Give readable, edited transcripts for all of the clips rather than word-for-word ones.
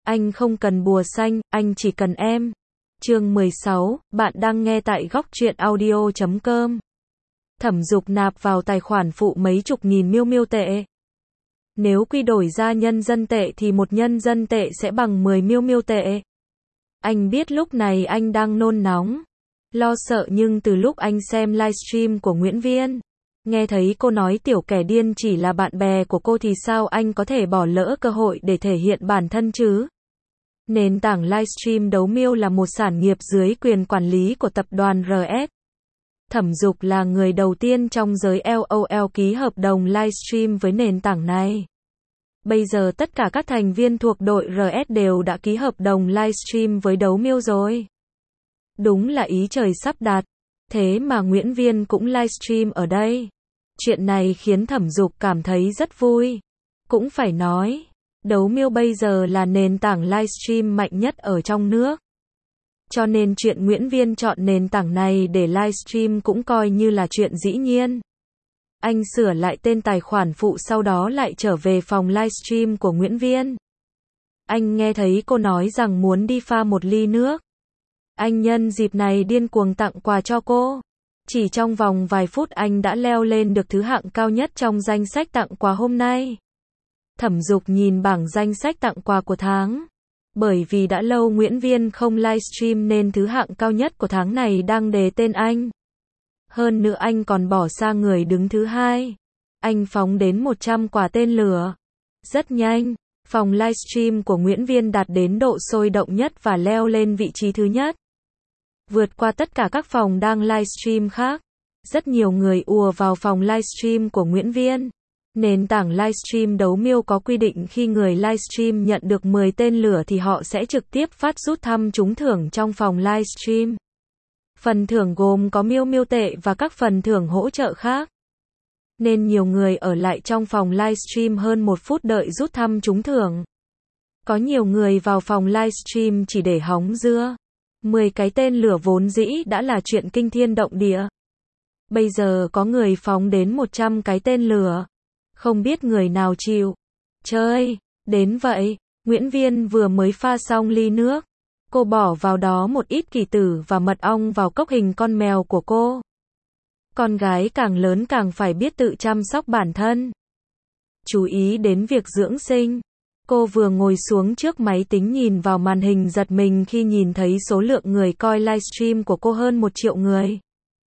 Anh không cần bùa xanh, anh chỉ cần em. Chương 16, bạn đang nghe tại góc truyện audio.com. Thẩm Dục nạp vào tài khoản phụ mấy chục nghìn miêu miêu tệ. Nếu quy đổi ra nhân dân tệ thì một nhân dân tệ sẽ bằng 10 miêu miêu tệ. Anh biết lúc này anh đang nôn nóng, lo sợ, nhưng từ lúc anh xem livestream của Nguyễn Viên, nghe thấy cô nói tiểu kẻ điên chỉ là bạn bè của cô thì sao anh có thể bỏ lỡ cơ hội để thể hiện bản thân chứ? Nền tảng livestream đấu miêu là một sản nghiệp dưới quyền quản lý của tập đoàn RS. Thẩm Dục là người đầu tiên trong giới LOL ký hợp đồng livestream với nền tảng này. Bây giờ tất cả các thành viên thuộc đội RS đều đã ký hợp đồng livestream với đấu miêu rồi. Đúng là ý trời sắp đặt. Thế mà Nguyễn Viên cũng livestream ở đây. Chuyện này khiến Thẩm Dục cảm thấy rất vui. Cũng phải nói, đấu miêu bây giờ là nền tảng livestream mạnh nhất ở trong nước. Cho nên chuyện Nguyễn Viên chọn nền tảng này để livestream cũng coi như là chuyện dĩ nhiên. Anh sửa lại tên tài khoản phụ, sau đó lại trở về phòng livestream của Nguyễn Viên. Anh nghe thấy cô nói rằng muốn đi pha một ly nước. Anh nhân dịp này điên cuồng tặng quà cho cô. Chỉ trong vòng vài phút anh đã leo lên được thứ hạng cao nhất trong danh sách tặng quà hôm nay. Thẩm Dục nhìn bảng danh sách tặng quà của tháng. Bởi vì đã lâu Nguyễn Viên không livestream nên thứ hạng cao nhất của tháng này đang đề tên anh. Hơn nữa anh còn bỏ xa người đứng thứ hai. Anh phóng đến 100 quả tên lửa. Rất nhanh, phòng livestream của Nguyễn Viên đạt đến độ sôi động nhất và leo lên vị trí thứ nhất. Vượt qua tất cả các phòng đang livestream khác. Rất nhiều người ùa vào phòng livestream của Nguyễn Viên. Nền tảng livestream đấu miêu có quy định khi người livestream nhận được 10 tên lửa thì họ sẽ trực tiếp phát rút thăm trúng thưởng trong phòng livestream. Phần thưởng gồm có miêu miêu tệ và các phần thưởng hỗ trợ khác. Nên nhiều người ở lại trong phòng livestream hơn 1 phút đợi rút thăm trúng thưởng. Có nhiều người vào phòng livestream chỉ để hóng dưa. 10 cái tên lửa vốn dĩ đã là chuyện kinh thiên động địa. Bây giờ có người phóng đến 100 cái tên lửa. Không biết người nào chịu chơi đến vậy. Nguyễn Viên vừa mới pha xong ly nước. Cô bỏ vào đó một ít kỳ tử và mật ong vào cốc hình con mèo của cô. Con gái càng lớn càng phải biết tự chăm sóc bản thân. Chú ý đến việc dưỡng sinh. Cô vừa ngồi xuống trước máy tính nhìn vào màn hình giật mình khi nhìn thấy số lượng người coi livestream của cô hơn 1 triệu người.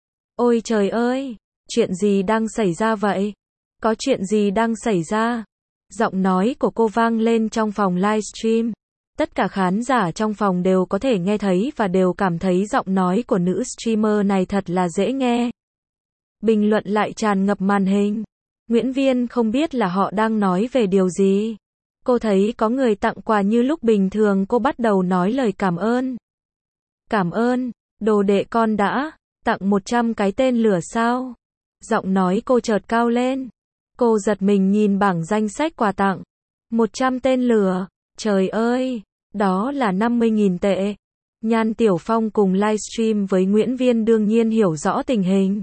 Ôi trời ơi, chuyện gì đang xảy ra vậy? Có chuyện gì đang xảy ra? Giọng nói của cô vang lên trong phòng livestream. Tất cả khán giả trong phòng đều có thể nghe thấy và đều cảm thấy giọng nói của nữ streamer này thật là dễ nghe. Bình luận lại tràn ngập màn hình. Nguyễn Viên không biết là họ đang nói về điều gì. Cô thấy có người tặng quà như lúc bình thường cô bắt đầu nói lời cảm ơn. Cảm ơn, đồ đệ con đã tặng 100 cái tên lửa sao? Giọng nói cô chợt cao lên. Cô giật mình nhìn bảng danh sách quà tặng. 100 tên lửa, trời ơi, đó là 50.000 tệ. Nhan Tiểu Phong cùng livestream với Nguyễn Viên đương nhiên hiểu rõ tình hình.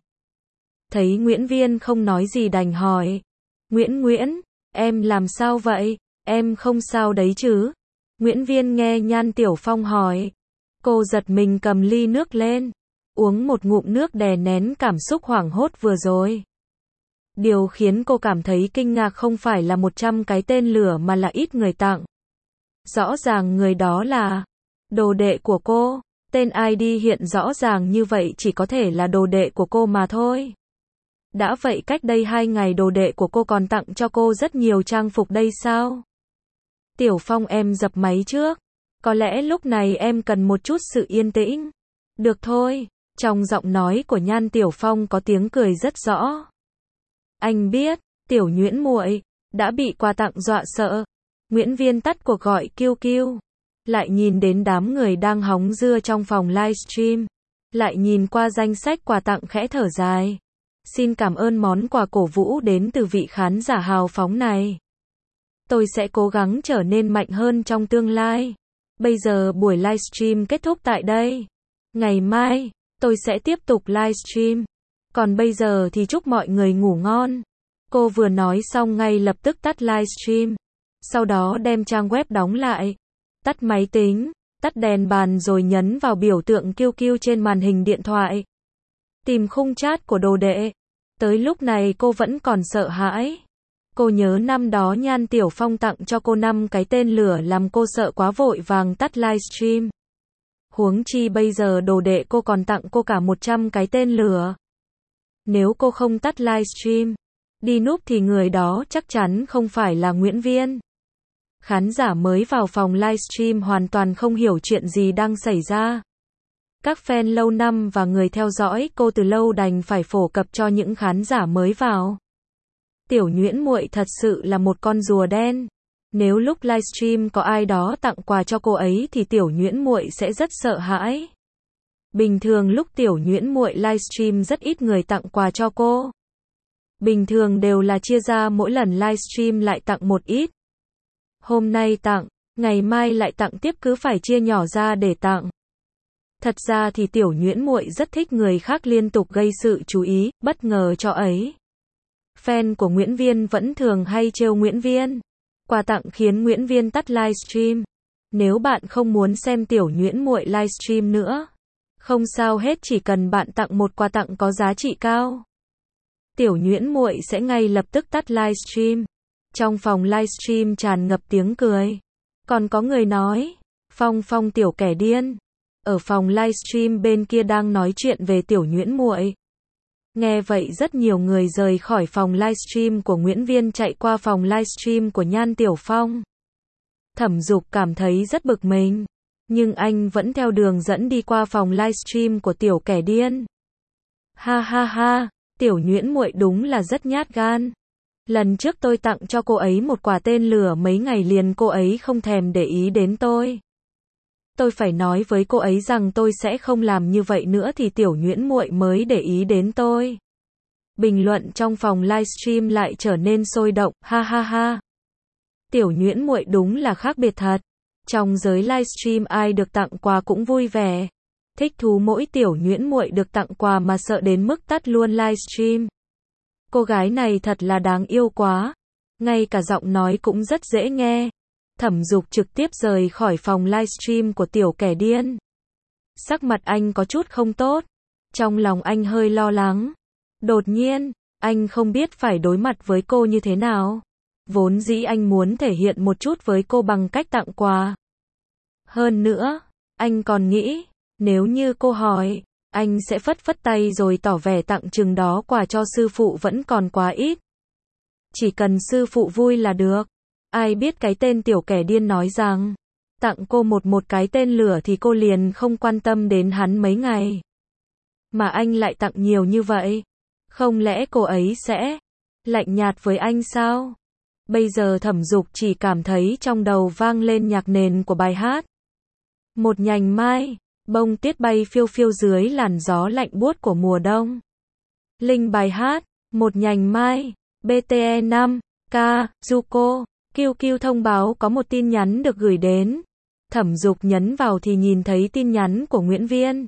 Thấy Nguyễn Viên không nói gì đành hỏi. Nguyễn, em làm sao vậy? Em không sao đấy chứ? Nguyễn Viên nghe Nhan Tiểu Phong hỏi. Cô giật mình cầm ly nước lên. Uống một ngụm nước đè nén cảm xúc hoảng hốt vừa rồi. Điều khiến cô cảm thấy kinh ngạc không phải là 100 cái tên lửa mà là ít người tặng. Rõ ràng người đó là đồ đệ của cô. Tên ID hiện rõ ràng như vậy chỉ có thể là đồ đệ của cô mà thôi. Đã vậy cách đây 2 ngày đồ đệ của cô còn tặng cho cô rất nhiều trang phục đây sao? Tiểu Phong em dập máy trước. Có lẽ lúc này em cần một chút sự yên tĩnh. Được thôi. Trong giọng nói của Nhan Tiểu Phong có tiếng cười rất rõ. Anh biết, Tiểu Nguyễn muội đã bị quà tặng dọa sợ. Nguyễn Viên tắt cuộc gọi QQ. Lại nhìn đến đám người đang hóng dưa trong phòng livestream. Lại nhìn qua danh sách quà tặng khẽ thở dài. Xin cảm ơn món quà cổ vũ đến từ vị khán giả hào phóng này. Tôi sẽ cố gắng trở nên mạnh hơn trong tương lai. Bây giờ buổi livestream kết thúc tại đây. Ngày mai, tôi sẽ tiếp tục livestream. Còn bây giờ thì chúc mọi người ngủ ngon. Cô vừa nói xong ngay lập tức tắt livestream. Sau đó đem trang web đóng lại. tắt máy tính, tắt đèn bàn rồi nhấn vào biểu tượng QQ trên màn hình điện thoại. Tìm khung chat của đồ đệ. Tới lúc này cô vẫn còn sợ hãi. Cô nhớ năm đó Nhan Tiểu Phong tặng cho cô 5 cái tên lửa làm cô sợ quá vội vàng tắt livestream. Huống chi bây giờ đồ đệ cô còn tặng cô cả 100 cái tên lửa. Nếu cô không tắt livestream, đi núp thì người đó chắc chắn không phải là Nguyễn Viên. Khán giả mới vào phòng livestream hoàn toàn không hiểu chuyện gì đang xảy ra. Các fan lâu năm và người theo dõi cô từ lâu đành phải phổ cập cho những khán giả mới vào. Tiểu Nhuyễn muội thật sự là một con rùa đen. Nếu lúc livestream có ai đó tặng quà cho cô ấy thì Tiểu Nhuyễn muội sẽ rất sợ hãi. Bình thường lúc Tiểu Nhuyễn muội livestream rất ít người tặng quà cho cô. Bình thường đều là chia ra mỗi lần livestream lại tặng một ít. Hôm nay tặng, ngày mai lại tặng tiếp, cứ phải chia nhỏ ra để tặng. Thật ra thì Tiểu Nhuyễn muội rất thích người khác liên tục gây sự chú ý, bất ngờ cho ấy. Fan của Nguyễn Viên vẫn thường hay trêu Nguyễn Viên. Quà tặng khiến Nguyễn Viên tắt livestream. Nếu bạn không muốn xem Tiểu Nhuyễn muội livestream nữa, không sao hết, chỉ cần bạn tặng một quà tặng có giá trị cao, Tiểu Nhuyễn muội sẽ ngay lập tức tắt livestream. Trong phòng livestream tràn ngập tiếng cười. Còn có người nói, Phong Phong tiểu kẻ điên. Ở phòng livestream bên kia đang nói chuyện về Tiểu Nhuyễn muội. Nghe vậy rất nhiều người rời khỏi phòng livestream của Nguyễn Viên chạy qua phòng livestream của Nhan Tiểu Phong. Thẩm Dục cảm thấy rất bực mình, nhưng anh vẫn theo đường dẫn đi qua phòng livestream của tiểu kẻ điên. Ha ha ha, Tiểu Nhuyễn muội đúng là rất nhát gan. Lần trước tôi tặng cho cô ấy một quả tên lửa mấy ngày liền cô ấy không thèm để ý đến tôi. Tôi phải nói với cô ấy rằng tôi sẽ không làm như vậy nữa thì Tiểu Nhuyễn muội mới để ý đến tôi. Bình luận trong phòng livestream lại trở nên sôi động, ha ha ha. Tiểu Nhuyễn muội đúng là khác biệt thật. Trong giới livestream ai được tặng quà cũng vui vẻ. Thích thú mỗi Tiểu Nhuyễn muội được tặng quà mà sợ đến mức tắt luôn livestream. Cô gái này thật là đáng yêu quá. Ngay cả giọng nói cũng rất dễ nghe. Thẩm Dục trực tiếp rời khỏi phòng livestream của tiểu kẻ điên. Sắc mặt anh có chút không tốt. Trong lòng anh hơi lo lắng. Đột nhiên, anh không biết phải đối mặt với cô như thế nào. Vốn dĩ anh muốn thể hiện một chút với cô bằng cách tặng quà. Hơn nữa, anh còn nghĩ, nếu như cô hỏi, anh sẽ phất phất tay rồi tỏ vẻ tặng chừng đó quà cho sư phụ vẫn còn quá ít. Chỉ cần sư phụ vui là được. Ai biết cái tên tiểu kẻ điên nói rằng, tặng cô một cái tên lửa thì cô liền không quan tâm đến hắn mấy ngày. Mà anh lại tặng nhiều như vậy. Không lẽ cô ấy sẽ lạnh nhạt với anh sao? Bây giờ Thẩm Dục chỉ cảm thấy trong đầu vang lên nhạc nền của bài hát. Một nhành mai, bông tuyết bay phiêu phiêu dưới làn gió lạnh buốt của mùa đông. Linh bài hát, một nhành mai, BTE 5, K, Zuko. QQ thông báo có một tin nhắn được gửi đến. Thẩm Dục nhấn vào thì nhìn thấy tin nhắn của Nguyễn Viên.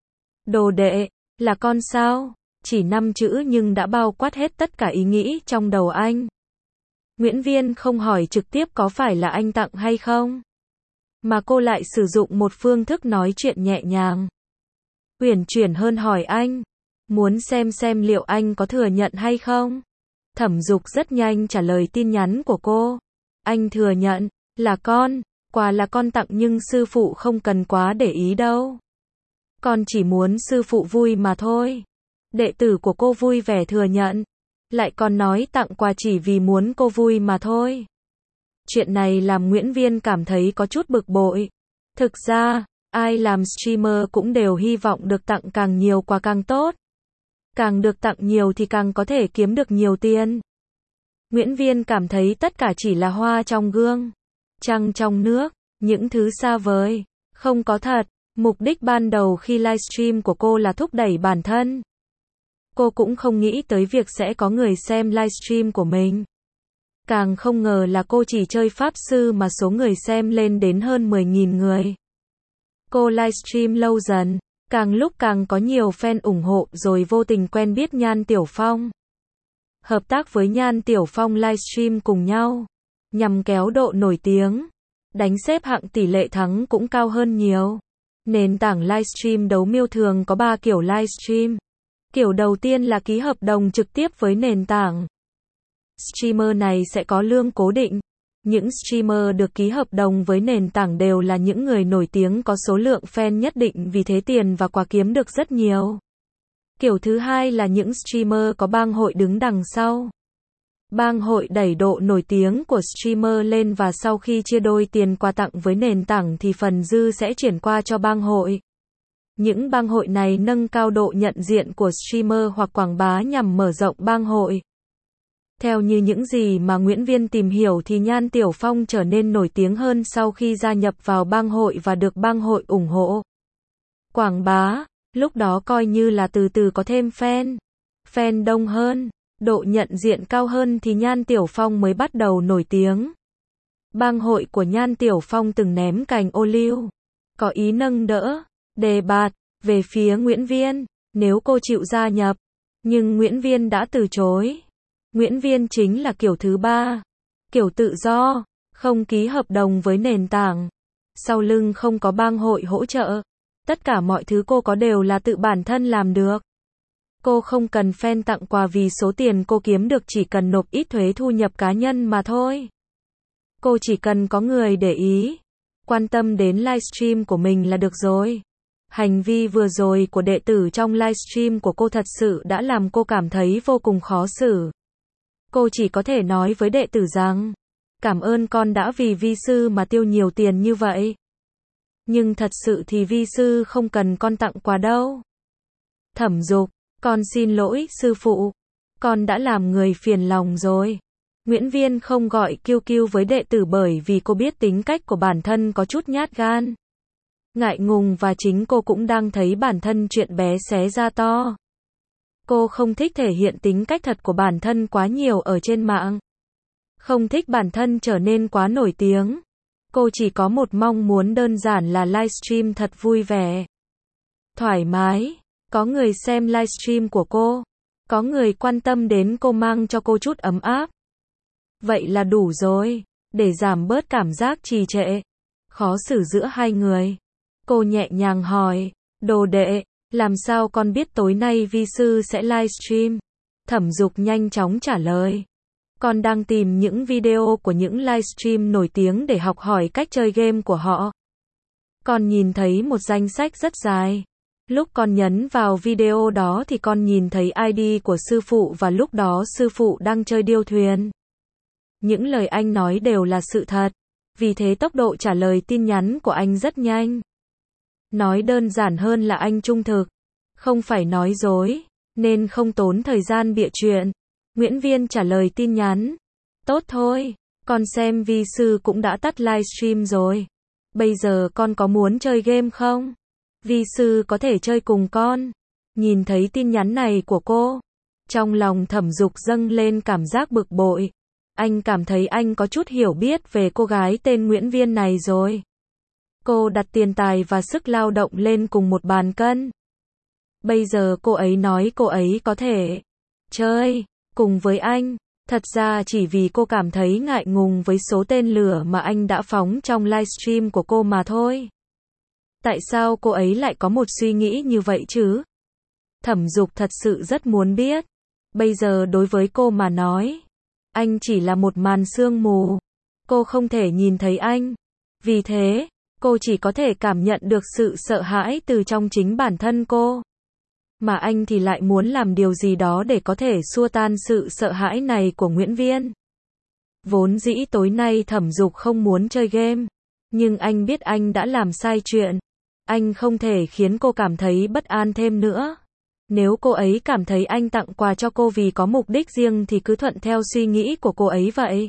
Đồ đệ, là con sao? Chỉ 5 chữ nhưng đã bao quát hết tất cả ý nghĩ trong đầu anh. Nguyễn Viên không hỏi trực tiếp có phải là anh tặng hay không, mà cô lại sử dụng một phương thức nói chuyện nhẹ nhàng, uyển chuyển hơn hỏi anh, muốn xem liệu anh có thừa nhận hay không. Thẩm Dục rất nhanh trả lời tin nhắn của cô. Anh thừa nhận, là con, quà là con tặng nhưng sư phụ không cần quá để ý đâu. Con chỉ muốn sư phụ vui mà thôi. Đệ tử của cô vui vẻ thừa nhận, lại còn nói tặng quà chỉ vì muốn cô vui mà thôi. Chuyện này làm Nguyễn Viên cảm thấy có chút bực bội. Thực ra, ai làm streamer cũng đều hy vọng được tặng càng nhiều quà càng tốt. Càng được tặng nhiều thì càng có thể kiếm được nhiều tiền. Nguyễn Viên cảm thấy tất cả chỉ là hoa trong gương, trăng trong nước, những thứ xa vời, không có thật. Mục đích ban đầu khi livestream của cô là thúc đẩy bản thân. Cô cũng không nghĩ tới việc sẽ có người xem livestream của mình. Càng không ngờ là cô chỉ chơi pháp sư mà số người xem lên đến hơn 10.000 người. Cô livestream lâu dần, càng lúc càng có nhiều fan ủng hộ rồi vô tình quen biết Nhan Tiểu Phong. Hợp tác với Nhan Tiểu Phong livestream cùng nhau, nhằm kéo độ nổi tiếng. Đánh xếp hạng tỷ lệ thắng cũng cao hơn nhiều. Nền tảng livestream đấu miêu thường có 3 kiểu livestream. Kiểu đầu tiên là ký hợp đồng trực tiếp với nền tảng. Streamer này sẽ có lương cố định. Những streamer được ký hợp đồng với nền tảng đều là những người nổi tiếng có số lượng fan nhất định, vì thế tiền và quà kiếm được rất nhiều. Kiểu thứ hai là những streamer có bang hội đứng đằng sau. Bang hội đẩy độ nổi tiếng của streamer lên và sau khi chia đôi tiền quà tặng với nền tảng thì phần dư sẽ chuyển qua cho bang hội. Những bang hội này nâng cao độ nhận diện của streamer hoặc quảng bá nhằm mở rộng bang hội. Theo như những gì mà Nguyễn Viên tìm hiểu thì Nhan Tiểu Phong trở nên nổi tiếng hơn sau khi gia nhập vào bang hội và được bang hội ủng hộ. Quảng bá, lúc đó coi như là từ từ có thêm fan đông hơn, độ nhận diện cao hơn thì Nhan Tiểu Phong mới bắt đầu nổi tiếng. Bang hội của Nhan Tiểu Phong từng ném cành ô liu, có ý nâng đỡ, đề bạt về phía Nguyễn Viên, nếu cô chịu gia nhập, nhưng Nguyễn Viên đã từ chối. Nguyễn Viên chính là kiểu thứ ba, kiểu tự do, không ký hợp đồng với nền tảng, sau lưng không có bang hội hỗ trợ, tất cả mọi thứ cô có đều là tự bản thân làm được. Cô không cần fan tặng quà vì số tiền cô kiếm được chỉ cần nộp ít thuế thu nhập cá nhân mà thôi. Cô chỉ cần có người để ý, quan tâm đến livestream của mình là được rồi. Hành vi vừa rồi của đệ tử trong livestream của cô thật sự đã làm cô cảm thấy vô cùng khó xử. Cô chỉ có thể nói với đệ tử rằng, cảm ơn con đã vì vi sư mà tiêu nhiều tiền như vậy. Nhưng thật sự thì vi sư không cần con tặng quà đâu. Thẩm Dục, con xin lỗi sư phụ, con đã làm người phiền lòng rồi. Nguyễn Viên không gọi Kiêu Kiêu với đệ tử bởi vì cô biết tính cách của bản thân có chút nhát gan, ngại ngùng và chính cô cũng đang thấy bản thân chuyện bé xé ra to. Cô không thích thể hiện tính cách thật của bản thân quá nhiều ở trên mạng. Không thích bản thân trở nên quá nổi tiếng. Cô chỉ có một mong muốn đơn giản là livestream thật vui vẻ, thoải mái, có người xem livestream của cô, có người quan tâm đến cô mang cho cô chút ấm áp. Vậy là đủ rồi, để giảm bớt cảm giác trì trệ, khó xử giữa hai người. Cô nhẹ nhàng hỏi, đồ đệ, làm sao con biết tối nay vi sư sẽ livestream? Thẩm Dục nhanh chóng trả lời. Con đang tìm những video của những livestream nổi tiếng để học hỏi cách chơi game của họ. Con nhìn thấy một danh sách rất dài. Lúc con nhấn vào video đó thì con nhìn thấy ID của sư phụ và lúc đó sư phụ đang chơi điêu thuyền. Những lời anh nói đều là sự thật. Vì thế tốc độ trả lời tin nhắn của anh rất nhanh. Nói đơn giản hơn là anh trung thực, không phải nói dối, nên không tốn thời gian bịa chuyện. Nguyễn Viên trả lời tin nhắn. Tốt thôi, con xem vi sư cũng đã tắt livestream rồi. Bây giờ con có muốn chơi game không? Vi sư có thể chơi cùng con. Nhìn thấy tin nhắn này của cô, trong lòng Thẩm Dục dâng lên cảm giác bực bội. Anh cảm thấy anh có chút hiểu biết về cô gái tên Nguyễn Viên này rồi. Cô đặt tiền tài và sức lao động lên cùng một bàn cân. Bây giờ cô ấy nói cô ấy có thể chơi cùng với anh, thật ra chỉ vì cô cảm thấy ngại ngùng với số tên lửa mà anh đã phóng trong livestream của cô mà thôi. Tại sao cô ấy lại có một suy nghĩ như vậy chứ? Thẩm Dục thật sự rất muốn biết. Bây giờ đối với cô mà nói, anh chỉ là một màn sương mù. Cô không thể nhìn thấy anh. Vì thế, cô chỉ có thể cảm nhận được sự sợ hãi từ trong chính bản thân cô. Mà anh thì lại muốn làm điều gì đó để có thể xua tan sự sợ hãi này của Nguyễn Viên. Vốn dĩ tối nay Thẩm Dục không muốn chơi game, nhưng anh biết anh đã làm sai chuyện. Anh không thể khiến cô cảm thấy bất an thêm nữa. Nếu cô ấy cảm thấy anh tặng quà cho cô vì có mục đích riêng thì cứ thuận theo suy nghĩ của cô ấy vậy.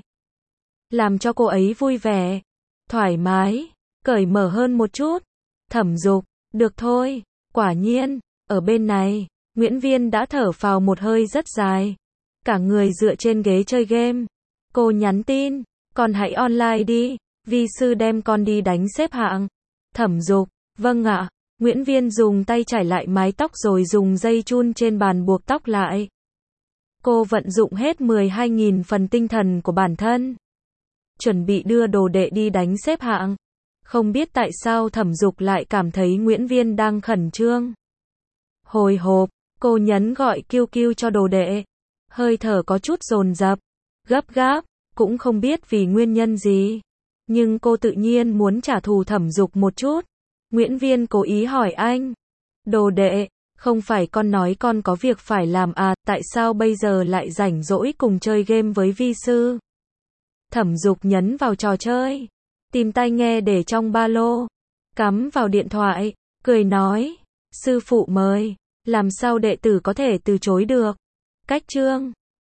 Làm cho cô ấy vui vẻ, thoải mái, cởi mở hơn một chút. Thẩm Dục, được thôi, quả nhiên. Ở bên này, Nguyễn Viên đã thở phào một hơi rất dài. Cả người dựa trên ghế chơi game. Cô nhắn tin, con hãy online đi, vi sư đem con đi đánh xếp hạng. Thẩm Dục, vâng ạ. Nguyễn Viên dùng tay chải lại mái tóc rồi dùng dây chun trên bàn buộc tóc lại. Cô vận dụng hết 12.000 phần tinh thần của bản thân. chuẩn bị đưa đồ đệ đi đánh xếp hạng. Không biết tại sao Thẩm Dục lại cảm thấy Nguyễn Viên đang khẩn trương. Hồi hộp, cô nhấn gọi kêu kêu cho đồ đệ. Hơi thở có chút dồn dập, gấp gáp, cũng không biết vì nguyên nhân gì. Nhưng cô tự nhiên muốn trả thù Thẩm Dục một chút. Nguyễn Viên cố ý hỏi anh. Đồ đệ, không phải con nói con có việc phải làm à, tại sao bây giờ lại rảnh rỗi cùng chơi game với vi sư? Thẩm Dục nhấn vào trò chơi, tìm tai nghe để trong ba lô, cắm vào điện thoại, cười nói, sư phụ mời, làm sao đệ tử có thể từ chối được. Cách chương